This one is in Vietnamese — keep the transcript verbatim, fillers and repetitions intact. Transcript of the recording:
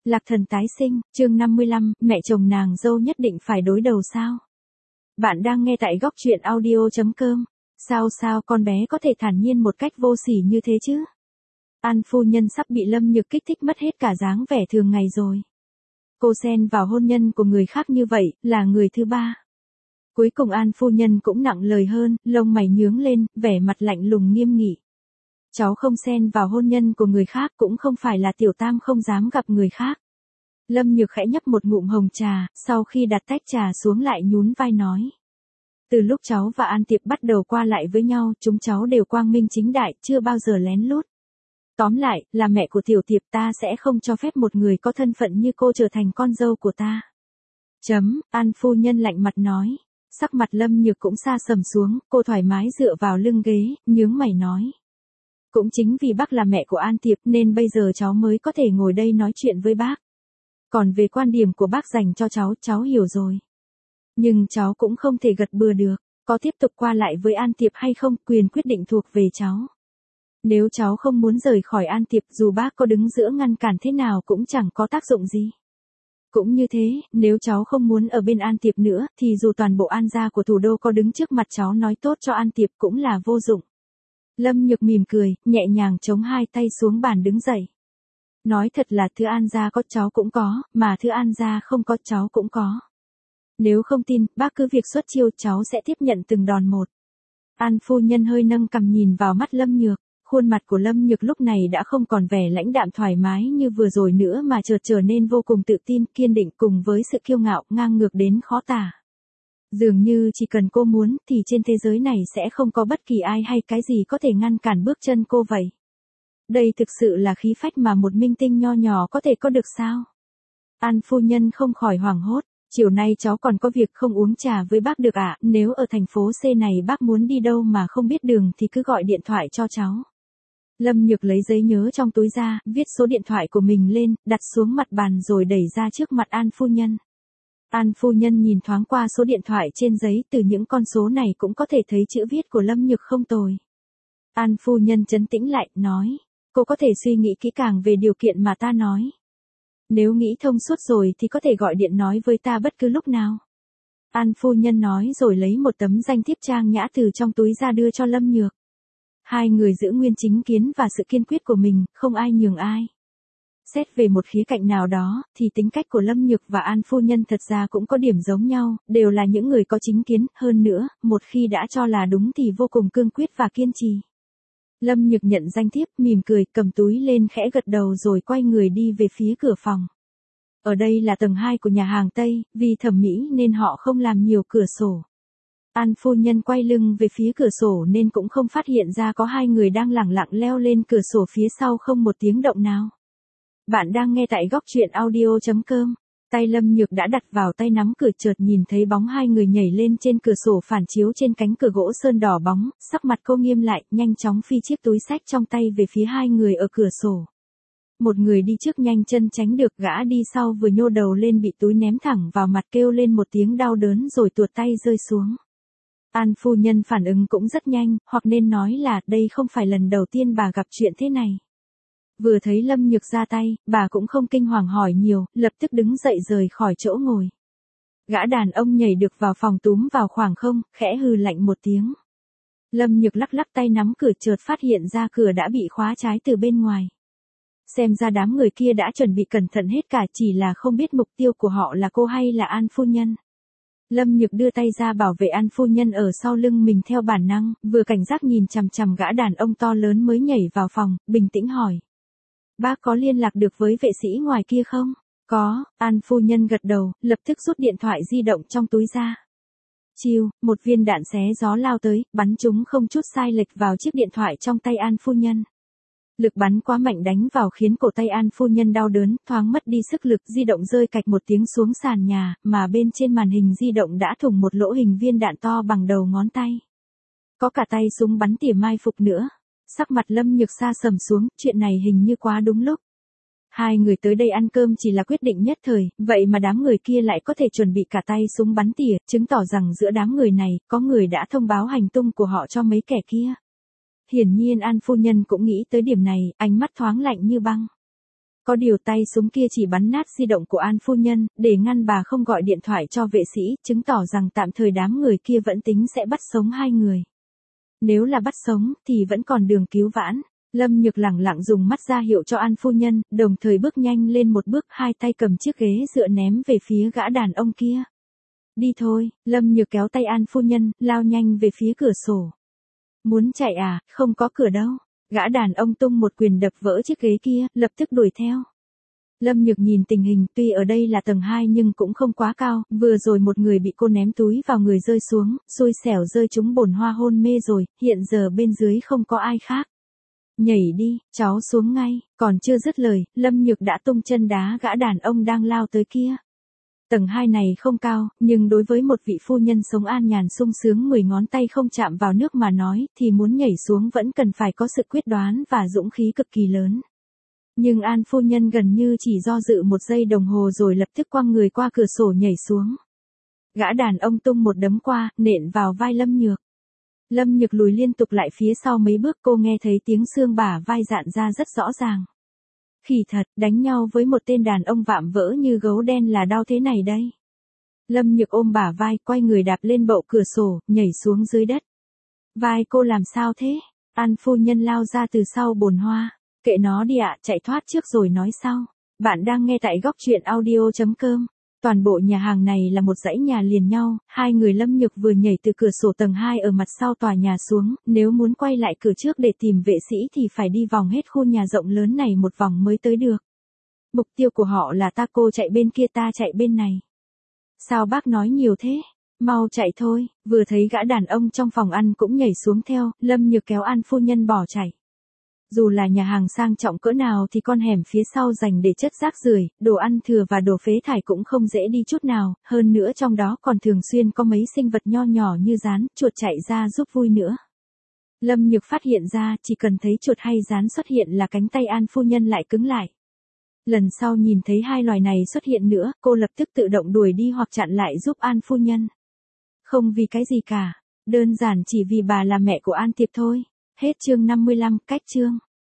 Lạc Thần tái sinh, chương năm mươi lăm, mẹ chồng nàng dâu nhất định phải đối đầu sao? Bạn đang nghe tại góc truyện audio chấm com. Sao sao con bé có thể thản nhiên một cách vô sỉ như thế chứ? An phu nhân sắp bị Lâm Nhược kích thích mất hết cả dáng vẻ thường ngày rồi. Cô xen vào hôn nhân của người khác như vậy, là người thứ ba. Cuối cùng An phu nhân cũng nặng lời hơn, lông mày nhướng lên, vẻ mặt lạnh lùng nghiêm nghị. Cháu không xen vào hôn nhân của người khác, cũng không phải là tiểu tam không dám gặp người khác. Lâm Nhược khẽ nhấp một ngụm hồng trà, sau khi đặt tách trà xuống lại nhún vai nói. Từ lúc cháu và An Tiệp bắt đầu qua lại với nhau, chúng cháu đều quang minh chính đại, chưa bao giờ lén lút. Tóm lại, là mẹ của tiểu Tiệp, ta sẽ không cho phép một người có thân phận như cô trở thành con dâu của ta. Chấm, An phu nhân lạnh mặt nói. Sắc mặt Lâm Nhược cũng sa sầm xuống, cô thoải mái dựa vào lưng ghế, nhướng mày nói. Cũng chính vì bác là mẹ của An Tiệp nên bây giờ cháu mới có thể ngồi đây nói chuyện với bác. Còn về quan điểm của bác dành cho cháu, cháu hiểu rồi. Nhưng cháu cũng không thể gật bừa được, có tiếp tục qua lại với An Tiệp hay không, quyền quyết định thuộc về cháu. Nếu cháu không muốn rời khỏi An Tiệp, dù bác có đứng giữa ngăn cản thế nào cũng chẳng có tác dụng gì. Cũng như thế, nếu cháu không muốn ở bên An Tiệp nữa, thì dù toàn bộ An gia của thủ đô có đứng trước mặt cháu nói tốt cho An Tiệp cũng là vô dụng. Lâm Nhược mỉm cười, nhẹ nhàng chống hai tay xuống bàn đứng dậy. Nói thật là thứ An gia có cháu cũng có, mà thứ An gia không có cháu cũng có. Nếu không tin, bác cứ việc xuất chiêu, cháu sẽ tiếp nhận từng đòn một. An phu nhân hơi nâng cằm nhìn vào mắt Lâm Nhược, khuôn mặt của Lâm Nhược lúc này đã không còn vẻ lãnh đạm thoải mái như vừa rồi nữa mà chợt trở nên vô cùng tự tin, kiên định cùng với sự kiêu ngạo ngang ngược đến khó tả. Dường như chỉ cần cô muốn thì trên thế giới này sẽ không có bất kỳ ai hay cái gì có thể ngăn cản bước chân cô vậy. Đây thực sự là khí phách mà một minh tinh nho nhỏ có thể có được sao? An phu nhân không khỏi hoảng hốt, chiều nay cháu còn có việc không uống trà với bác được ạ, à? Nếu ở thành phố C này bác muốn đi đâu mà không biết đường thì cứ gọi điện thoại cho cháu. Lâm Nhược lấy giấy nhớ trong túi ra, viết số điện thoại của mình lên, đặt xuống mặt bàn rồi đẩy ra trước mặt An phu nhân. An phu nhân nhìn thoáng qua số điện thoại trên giấy, từ những con số này cũng có thể thấy chữ viết của Lâm Nhược không tồi. An phu nhân trấn tĩnh lại, nói, cô có thể suy nghĩ kỹ càng về điều kiện mà ta nói. Nếu nghĩ thông suốt rồi thì có thể gọi điện nói với ta bất cứ lúc nào. An phu nhân nói rồi lấy một tấm danh thiếp trang nhã từ trong túi ra đưa cho Lâm Nhược. Hai người giữ nguyên chính kiến và sự kiên quyết của mình, không ai nhường ai. Xét về một khía cạnh nào đó, thì tính cách của Lâm Nhược và An phu nhân thật ra cũng có điểm giống nhau, đều là những người có chính kiến, hơn nữa, một khi đã cho là đúng thì vô cùng cương quyết và kiên trì. Lâm Nhược nhận danh thiếp, mỉm cười, cầm túi lên khẽ gật đầu rồi quay người đi về phía cửa phòng. Ở đây là tầng hai của nhà hàng Tây, vì thẩm mỹ nên họ không làm nhiều cửa sổ. An phu nhân quay lưng về phía cửa sổ nên cũng không phát hiện ra có hai người đang lẳng lặng leo lên cửa sổ phía sau không một tiếng động nào. Bạn đang nghe tại góc truyện audio chấm com. Tay Lâm Nhược đã đặt vào tay nắm cửa, chợt nhìn thấy bóng hai người nhảy lên trên cửa sổ phản chiếu trên cánh cửa gỗ sơn đỏ bóng, sắc mặt cô nghiêm lại, nhanh chóng phi chiếc túi xách trong tay về phía hai người ở cửa sổ. Một người đi trước nhanh chân tránh được, gã đi sau vừa nhô đầu lên bị túi ném thẳng vào mặt, kêu lên một tiếng đau đớn rồi tuột tay rơi xuống. An phu nhân phản ứng cũng rất nhanh, hoặc nên nói là đây không phải lần đầu tiên bà gặp chuyện thế này. Vừa thấy Lâm Nhược ra tay, bà cũng không kinh hoàng hỏi nhiều, lập tức đứng dậy rời khỏi chỗ ngồi. Gã đàn ông nhảy được vào phòng túm vào khoảng không, khẽ hừ lạnh một tiếng. Lâm Nhược lắc lắc tay nắm cửa, chợt phát hiện ra cửa đã bị khóa trái từ bên ngoài. Xem ra đám người kia đã chuẩn bị cẩn thận hết cả, chỉ là không biết mục tiêu của họ là cô hay là An phu nhân. Lâm Nhược đưa tay ra bảo vệ An phu nhân ở sau lưng mình theo bản năng, vừa cảnh giác nhìn chằm chằm gã đàn ông to lớn mới nhảy vào phòng, bình tĩnh hỏi. Bác có liên lạc được với vệ sĩ ngoài kia không? Có, An phu nhân gật đầu, lập tức rút điện thoại di động trong túi ra. Chiêu, một viên đạn xé gió lao tới, bắn trúng không chút sai lệch vào chiếc điện thoại trong tay An phu nhân. Lực bắn quá mạnh đánh vào khiến cổ tay An phu nhân đau đớn, thoáng mất đi sức lực, di động rơi cạch một tiếng xuống sàn nhà, mà bên trên màn hình di động đã thủng một lỗ hình viên đạn to bằng đầu ngón tay. Có cả tay súng bắn tỉa mai phục nữa. Sắc mặt Lâm Nhược sa sầm xuống, chuyện này hình như quá đúng lúc. Hai người tới đây ăn cơm chỉ là quyết định nhất thời, vậy mà đám người kia lại có thể chuẩn bị cả tay súng bắn tỉa, chứng tỏ rằng giữa đám người này, có người đã thông báo hành tung của họ cho mấy kẻ kia. Hiển nhiên An phu nhân cũng nghĩ tới điểm này, ánh mắt thoáng lạnh như băng. Có điều tay súng kia chỉ bắn nát di động của An phu nhân, để ngăn bà không gọi điện thoại cho vệ sĩ, chứng tỏ rằng tạm thời đám người kia vẫn tính sẽ bắt sống hai người. Nếu là bắt sống, thì vẫn còn đường cứu vãn. Lâm Nhược lẳng lặng dùng mắt ra hiệu cho An phu nhân, đồng thời bước nhanh lên một bước, hai tay cầm chiếc ghế dựa ném về phía gã đàn ông kia. Đi thôi, Lâm Nhược kéo tay An phu nhân, lao nhanh về phía cửa sổ. Muốn chạy à, không có cửa đâu. Gã đàn ông tung một quyền đập vỡ chiếc ghế kia, lập tức đuổi theo. Lâm Nhược nhìn tình hình, tuy ở đây là tầng hai nhưng cũng không quá cao, vừa rồi một người bị cô ném túi vào người rơi xuống, xui xẻo rơi trúng bồn hoa hôn mê rồi, hiện giờ bên dưới không có ai khác. Nhảy đi, cháu xuống ngay, còn chưa dứt lời, Lâm Nhược đã tung chân đá gã đàn ông đang lao tới kia. Tầng hai này không cao, nhưng đối với một vị phu nhân sống an nhàn sung sướng mười ngón tay không chạm vào nước mà nói, thì muốn nhảy xuống vẫn cần phải có sự quyết đoán và dũng khí cực kỳ lớn. Nhưng An phu nhân gần như chỉ do dự một giây đồng hồ rồi lập tức quăng người qua cửa sổ nhảy xuống. Gã đàn ông tung một đấm qua, nện vào vai Lâm Nhược. Lâm Nhược lùi liên tục lại phía sau mấy bước, cô nghe thấy tiếng xương bả vai dạn ra rất rõ ràng. Khỉ thật, đánh nhau với một tên đàn ông vạm vỡ như gấu đen là đau thế này đây. Lâm Nhược ôm bả vai, quay người đạp lên bậu cửa sổ, nhảy xuống dưới đất. Vai cô làm sao thế? An phu nhân lao ra từ sau bồn hoa. Kệ nó đi ạ, chạy thoát trước rồi nói sau. Bạn đang nghe tại góc truyện audio chấm com. Toàn bộ nhà hàng này là một dãy nhà liền nhau, hai người Lâm Nhược vừa nhảy từ cửa sổ tầng hai ở mặt sau tòa nhà xuống, nếu muốn quay lại cửa trước để tìm vệ sĩ thì phải đi vòng hết khu nhà rộng lớn này một vòng mới tới được. Mục tiêu của họ là ta, cô chạy bên kia ta chạy bên này. Sao bác nói nhiều thế? Mau chạy thôi, vừa thấy gã đàn ông trong phòng ăn cũng nhảy xuống theo, Lâm Nhược kéo An phu nhân bỏ chạy. Dù là nhà hàng sang trọng cỡ nào thì con hẻm phía sau dành để chất rác rưởi, đồ ăn thừa và đồ phế thải cũng không dễ đi chút nào, hơn nữa trong đó còn thường xuyên có mấy sinh vật nho nhỏ như rán, chuột chạy ra giúp vui nữa. Lâm Nhược phát hiện ra, chỉ cần thấy chuột hay rán xuất hiện là cánh tay An phu nhân lại cứng lại. Lần sau nhìn thấy hai loài này xuất hiện nữa, cô lập tức tự động đuổi đi hoặc chặn lại giúp An phu nhân. Không vì cái gì cả, đơn giản chỉ vì bà là mẹ của An Tiệp thôi. Hết chương năm mươi lăm, cách chương.